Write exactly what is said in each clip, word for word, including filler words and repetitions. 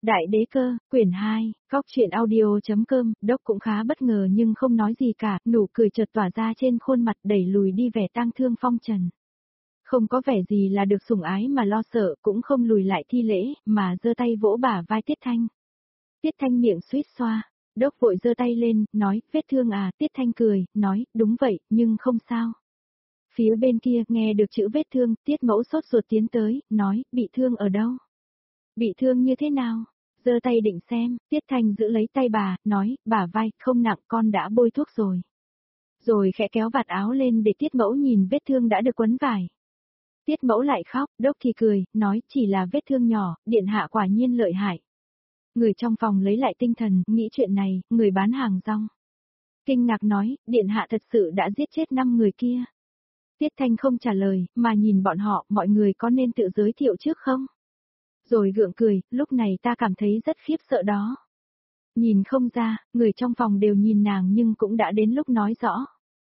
Đại đế cơ, quyển hai, góc truyện audio.com, Đốc cũng khá bất ngờ nhưng không nói gì cả, nụ cười chợt tỏa ra trên khuôn mặt đẩy lùi đi vẻ tang thương phong trần. Không có vẻ gì là được sủng ái mà lo sợ, cũng không lùi lại thi lễ, mà giơ tay vỗ bả vai Tiết Thanh. Tiết Thanh miệng suýt xoa, Đốc vội giơ tay lên, nói, vết thương à, Tiết Thanh cười, nói, đúng vậy, nhưng không sao. Phía bên kia, nghe được chữ vết thương, Tiết Mẫu sốt ruột tiến tới, nói, bị thương ở đâu? Bị thương như thế nào? Giơ tay định xem, Tiết Thanh giữ lấy tay bà, nói, bả vai, không nặng, con đã bôi thuốc rồi. Rồi khẽ kéo vạt áo lên để Tiết Mẫu nhìn vết thương đã được quấn vải. Tiết Mẫu lại khóc, Đốc thì cười, nói, chỉ là vết thương nhỏ, điện hạ quả nhiên lợi hại. Người trong phòng lấy lại tinh thần, nghĩ chuyện này, người bán hàng rong. Kinh ngạc nói, điện hạ thật sự đã giết chết năm người kia. Tiết Thanh không trả lời, mà nhìn bọn họ, mọi người có nên tự giới thiệu trước không? Rồi gượng cười, lúc này ta cảm thấy rất khiếp sợ đó. Nhìn không ra, người trong phòng đều nhìn nàng nhưng cũng đã đến lúc nói rõ.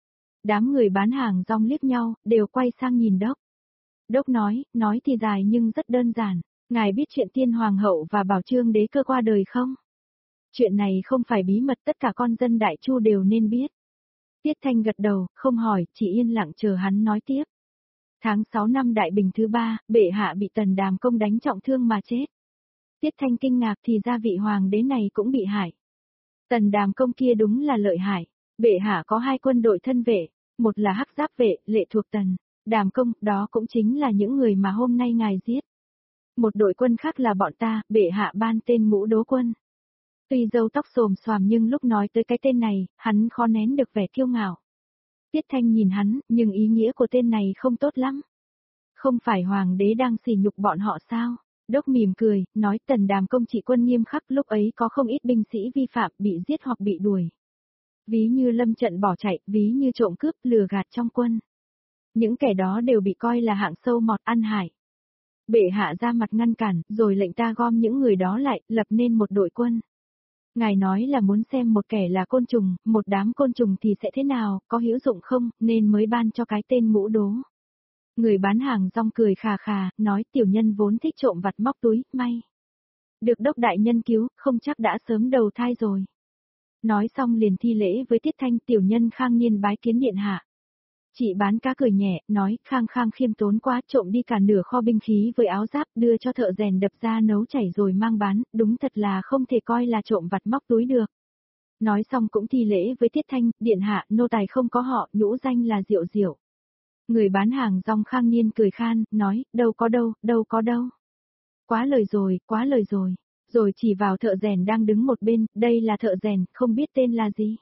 Đám người bán hàng rong liếc nhau, đều quay sang nhìn Đốc. Đốc nói, nói thì dài nhưng rất đơn giản. Ngài biết chuyện Tiên Hoàng hậu và Bảo Trương đế cơ qua đời không? Chuyện này không phải bí mật, tất cả con dân Đại Chu đều nên biết. Tiết Thanh gật đầu, không hỏi, chỉ yên lặng chờ hắn nói tiếp. Tháng sáu năm Đại Bình thứ ba, bệ hạ bị Tần Đàm Công đánh trọng thương mà chết. Tiết Thanh kinh ngạc thì ra vị hoàng đế này cũng bị hại. Tần Đàm Công kia đúng là lợi hại. Bệ hạ có hai quân đội thân vệ, một là Hắc Giáp vệ, lệ thuộc Tần Đàm Công, đó cũng chính là những người mà hôm nay ngài giết. Một đội quân khác là bọn ta, bệ hạ ban tên Ngũ Đố Quân. Tuy râu tóc xồm xoàm nhưng lúc nói tới cái tên này, hắn khó nén được vẻ kiêu ngạo. Tiết Thanh nhìn hắn, nhưng ý nghĩa của tên này không tốt lắm. Không phải hoàng đế đang sỉ nhục bọn họ sao? Đốc mỉm cười, nói Tần Đàm Công trị quân nghiêm khắc, lúc ấy có không ít binh sĩ vi phạm, bị giết hoặc bị đuổi. Ví như lâm trận bỏ chạy, ví như trộm cướp, lừa gạt trong quân. Những kẻ đó đều bị coi là hạng sâu mọt ăn hại. Bệ hạ ra mặt ngăn cản, rồi lệnh ta gom những người đó lại, lập nên một đội quân. Ngài nói là muốn xem một kẻ là côn trùng, một đám côn trùng thì sẽ thế nào, có hữu dụng không, nên mới ban cho cái tên Ngũ Đố. Người bán hàng rong cười khà khà, nói tiểu nhân vốn thích trộm vặt móc túi, may. Được Đốc đại nhân cứu, không chắc đã sớm đầu thai rồi. Nói xong liền thi lễ với Tiết Thanh, tiểu nhân khang niên bái kiến điện hạ. Chị bán cá cười nhẹ, nói, khang khang khiêm tốn quá, trộm đi cả nửa kho binh khí với áo giáp, đưa cho thợ rèn đập ra nấu chảy rồi mang bán, đúng thật là không thể coi là trộm vặt móc túi được. Nói xong cũng thi lễ với Tiết Thanh, điện hạ, nô tài không có họ, nhũ danh là Diệu Diệu. Người bán hàng rong khang niên cười khan, nói, đâu có đâu, đâu có đâu. Quá lời rồi, quá lời rồi. Rồi chỉ vào thợ rèn đang đứng một bên, đây là thợ rèn, không biết tên là gì.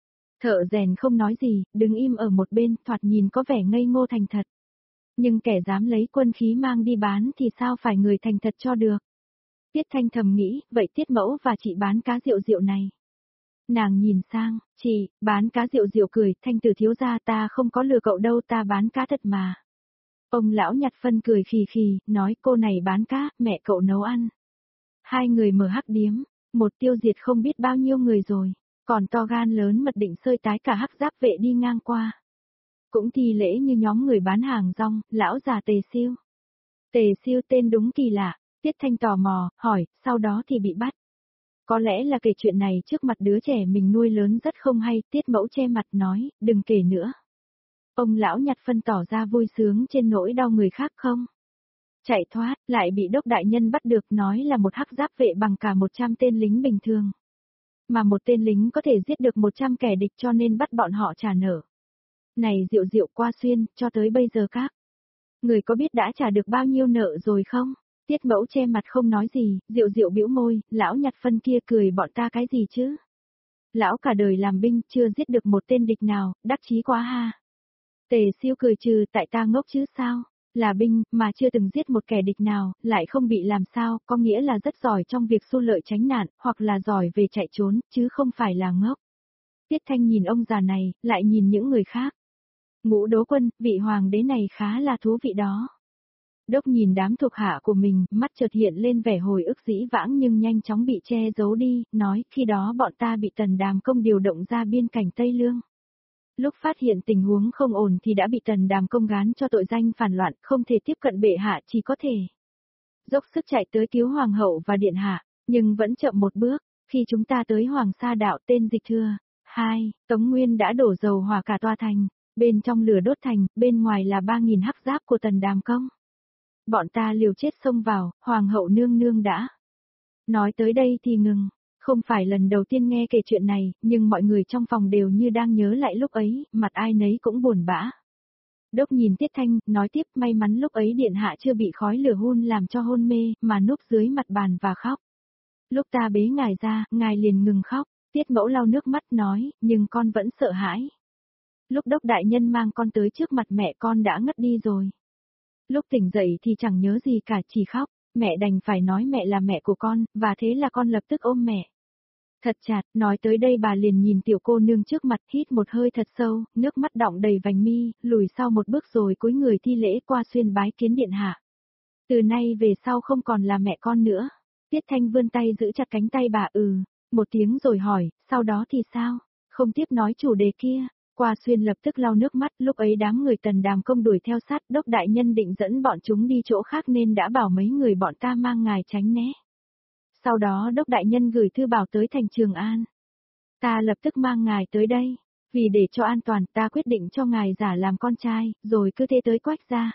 Thợ rèn không nói gì, đứng im ở một bên, thoạt nhìn có vẻ ngây ngô thành thật. Nhưng kẻ dám lấy quân khí mang đi bán thì sao phải người thành thật cho được. Tiết Thanh thầm nghĩ, vậy Tiết Mẫu và chị bán cá rượu rượu này. Nàng nhìn sang, chị, bán cá rượu rượu cười, Thanh tử thiếu gia ta không có lừa cậu đâu, ta bán cá thật mà. Ông lão nhặt phân cười khì khì, nói cô này bán cá, mẹ cậu nấu ăn. Hai người mở hắc điếm, một tiêu diệt không biết bao nhiêu người rồi. Còn to gan lớn mật định sơi tái cả Hắc Giáp vệ đi ngang qua. Cũng thi lễ như nhóm người bán hàng rong, lão già Tề Siêu. Tề Siêu tên đúng kỳ lạ, Tiết Thanh tò mò, hỏi, sau đó thì bị bắt. Có lẽ là kể chuyện này trước mặt đứa trẻ mình nuôi lớn rất không hay, Tiết Mẫu che mặt nói, đừng kể nữa. Ông lão nhặt phân tỏ ra vui sướng trên nỗi đau người khác không. Chạy thoát, lại bị Đốc đại nhân bắt được, nói là một Hắc Giáp vệ bằng cả một trăm tên lính bình thường. Mà một tên lính có thể giết được một trăm kẻ địch cho nên bắt bọn họ trả nợ. Này Diệu Diệu qua xuyên, cho tới bây giờ các người có biết đã trả được bao nhiêu nợ rồi không? Tiết Mẫu che mặt không nói gì, Diệu Diệu bĩu môi, lão nhặt phân kia cười bọn ta cái gì chứ? Lão cả đời làm binh chưa giết được một tên địch nào, đắc chí quá ha. Tề Siêu cười trừ, tại ta ngốc chứ sao? Là binh, mà chưa từng giết một kẻ địch nào, lại không bị làm sao, có nghĩa là rất giỏi trong việc xu lợi tránh nạn, hoặc là giỏi về chạy trốn, chứ không phải là ngốc. Tiết Thanh nhìn ông già này, lại nhìn những người khác. Ngũ Đố Quân, vị hoàng đế này khá là thú vị đó. Đốc nhìn đám thuộc hạ của mình, mắt chợt hiện lên vẻ hồi ức dĩ vãng nhưng nhanh chóng bị che giấu đi, nói, khi đó bọn ta bị Tần Đàm Công điều động ra biên cảnh Tây Lương. Lúc phát hiện tình huống không ổn thì đã bị Tần Đàm Công gán cho tội danh phản loạn, không thể tiếp cận bệ hạ, chỉ có thể dốc sức chạy tới cứu hoàng hậu và điện hạ. Nhưng vẫn chậm một bước, khi chúng ta tới Hoàng Sa Đạo tên Dịch Thừa. Hai, Tống Nguyên đã đổ dầu hỏa cả tòa thành, bên trong lửa đốt thành, bên ngoài là ba nghìn hắc giáp của Tần Đàm Công. Bọn ta liều chết xông vào, Hoàng hậu nương nương đã. Nói tới đây thì ngừng, không phải lần đầu tiên nghe kể chuyện này, nhưng mọi người trong phòng đều như đang nhớ lại lúc ấy, mặt ai nấy cũng buồn bã. Đốc nhìn Tiết Thanh, nói tiếp may mắn lúc ấy điện hạ chưa bị khói lửa hun làm cho hôn mê, mà núp dưới mặt bàn và khóc. Lúc ta bế ngài ra, ngài liền ngừng khóc, Tiết Mẫu lau nước mắt nói, nhưng con vẫn sợ hãi. Lúc Đốc đại nhân mang con tới trước mặt mẹ con đã ngất đi rồi. Lúc tỉnh dậy thì chẳng nhớ gì cả, chỉ khóc, mẹ đành phải nói mẹ là mẹ của con, và thế là con lập tức ôm mẹ. Thật chặt, nói tới đây bà liền nhìn tiểu cô nương trước mặt, hít một hơi thật sâu, nước mắt đọng đầy vành mi, lùi sau một bước rồi cúi người thi lễ qua xuyên bái kiến điện hạ. Từ nay về sau không còn là mẹ con nữa. Tiết Thanh vươn tay giữ chặt cánh tay bà, ừ, một tiếng rồi hỏi, sau đó thì sao? Không tiếp nói chủ đề kia. Qua xuyên lập tức lau nước mắt, lúc ấy đám người Tần Đàm Công đuổi theo sát, Đốc đại nhân định dẫn bọn chúng đi chỗ khác nên đã bảo mấy người bọn ta mang ngài tránh né. Sau đó Đốc đại nhân gửi thư bảo tới thành Trường An. Ta lập tức mang ngài tới đây, vì để cho an toàn ta quyết định cho ngài giả làm con trai, rồi cứ thế tới Quách gia.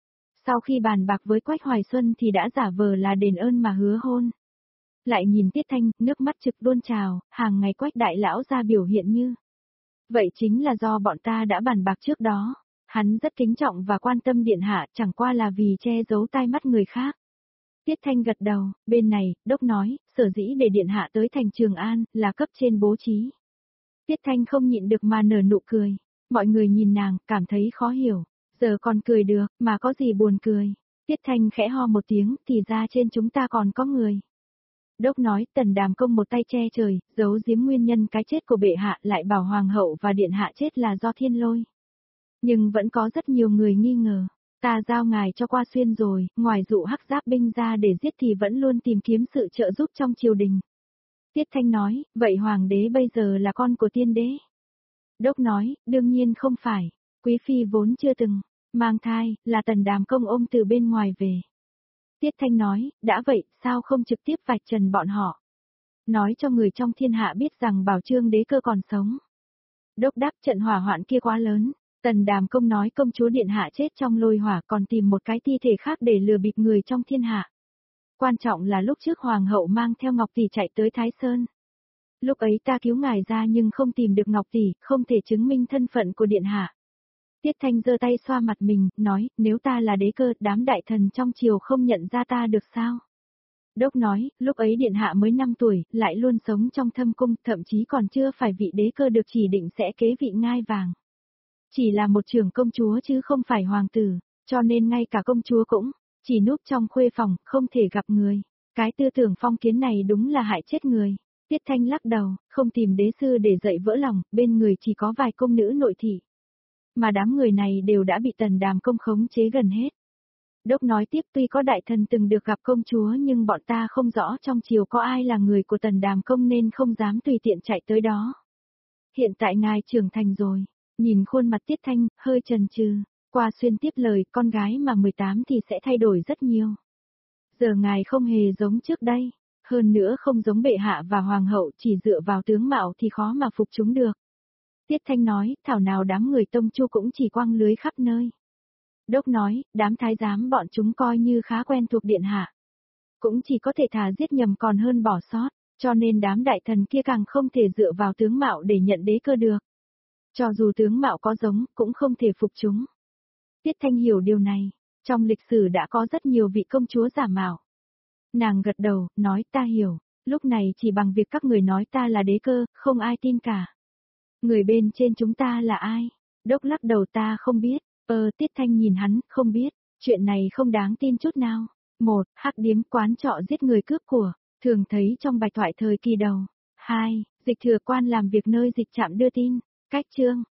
Sau khi bàn bạc với Quách Hoài Xuân thì đã giả vờ là đền ơn mà hứa hôn. Lại nhìn Tiết Thanh, nước mắt trực tuôn trào, hàng ngày Quách đại lão ra biểu hiện như. Vậy chính là do bọn ta đã bàn bạc trước đó, hắn rất kính trọng và quan tâm điện hạ, chẳng qua là vì che giấu tai mắt người khác. Tiết Thanh gật đầu, bên này, Đốc nói, sở dĩ để điện hạ tới thành Trường An, là cấp trên bố trí. Tiết Thanh không nhịn được mà nở nụ cười, mọi người nhìn nàng, cảm thấy khó hiểu, giờ còn cười được, mà có gì buồn cười. Tiết Thanh khẽ ho một tiếng, thì ra trên chúng ta còn có người. Đốc nói, Tần Đàm Công một tay che trời, giấu giếm nguyên nhân cái chết của bệ hạ, lại bảo hoàng hậu và điện hạ chết là do thiên lôi. Nhưng vẫn có rất nhiều người nghi ngờ, ta giao ngài cho Qua Xuyên rồi, ngoài dụ hắc giáp binh ra để giết thì vẫn luôn tìm kiếm sự trợ giúp trong triều đình. Tiết Thanh nói, vậy hoàng đế bây giờ là con của tiên đế? Đốc nói, đương nhiên không phải, quý phi vốn chưa từng mang thai, là Tần Đàm Công ôm từ bên ngoài về. Tiết Thanh nói, đã vậy, sao không trực tiếp vạch trần bọn họ? Nói cho người trong thiên hạ biết rằng Bảo Trương đế cơ còn sống. Đốc đáp trận hỏa hoạn kia quá lớn, Tần Đàm Công nói công chúa điện hạ chết trong lôi hỏa còn tìm một cái thi thể khác để lừa bịp người trong thiên hạ. Quan trọng là lúc trước hoàng hậu mang theo Ngọc Tỷ chạy tới Thái Sơn. Lúc ấy ta cứu ngài ra nhưng không tìm được Ngọc Tỷ, không thể chứng minh thân phận của điện hạ. Tiết Thanh giơ tay xoa mặt mình, nói, nếu ta là đế cơ, đám đại thần trong triều không nhận ra ta được sao? Đốc nói, lúc ấy điện hạ mới năm tuổi, lại luôn sống trong thâm cung, thậm chí còn chưa phải vị đế cơ được chỉ định sẽ kế vị ngai vàng. Chỉ là một trưởng công chúa chứ không phải hoàng tử, cho nên ngay cả công chúa cũng chỉ núp trong khuê phòng, không thể gặp người. Cái tư tưởng phong kiến này đúng là hại chết người. Tiết Thanh lắc đầu, không tìm đế sư để dạy vỡ lòng, bên người chỉ có vài công nữ nội thị. Mà đám người này đều đã bị Tần Đàm Công khống chế gần hết. Đốc nói tiếp, tuy có đại thần từng được gặp công chúa nhưng bọn ta không rõ trong triều có ai là người của Tần Đàm Công nên không dám tùy tiện chạy tới đó. Hiện tại ngài trưởng thành rồi, nhìn khuôn mặt Tiết Thanh, hơi chần chừ, Qua Xuyên tiếp lời, con gái mà mười tám thì sẽ thay đổi rất nhiều. Giờ ngài không hề giống trước đây, hơn nữa không giống bệ hạ và hoàng hậu, chỉ dựa vào tướng mạo thì khó mà phục chúng được. Tiết Thanh nói, thảo nào đám người Tông Chu cũng chỉ quăng lưới khắp nơi. Đốc nói, đám thái giám bọn chúng coi như khá quen thuộc điện hạ. Cũng chỉ có thể thà giết nhầm còn hơn bỏ sót, cho nên đám đại thần kia càng không thể dựa vào tướng mạo để nhận đế cơ được. Cho dù tướng mạo có giống, cũng không thể phục chúng. Tiết Thanh hiểu điều này, trong lịch sử đã có rất nhiều vị công chúa giả mạo. Nàng gật đầu, nói ta hiểu, lúc này chỉ bằng việc các người nói ta là đế cơ, không ai tin cả. Người bên trên chúng ta là ai? Đốc lắc đầu, ta không biết. Ờ, Tiết Thanh nhìn hắn, không biết, chuyện này không đáng tin chút nào. Một, hắc điếm quán trọ giết người cướp của, thường thấy trong bài thoại thời kỳ đầu. Hai, Dịch Thừa quan làm việc nơi dịch trạm đưa tin. Cách chương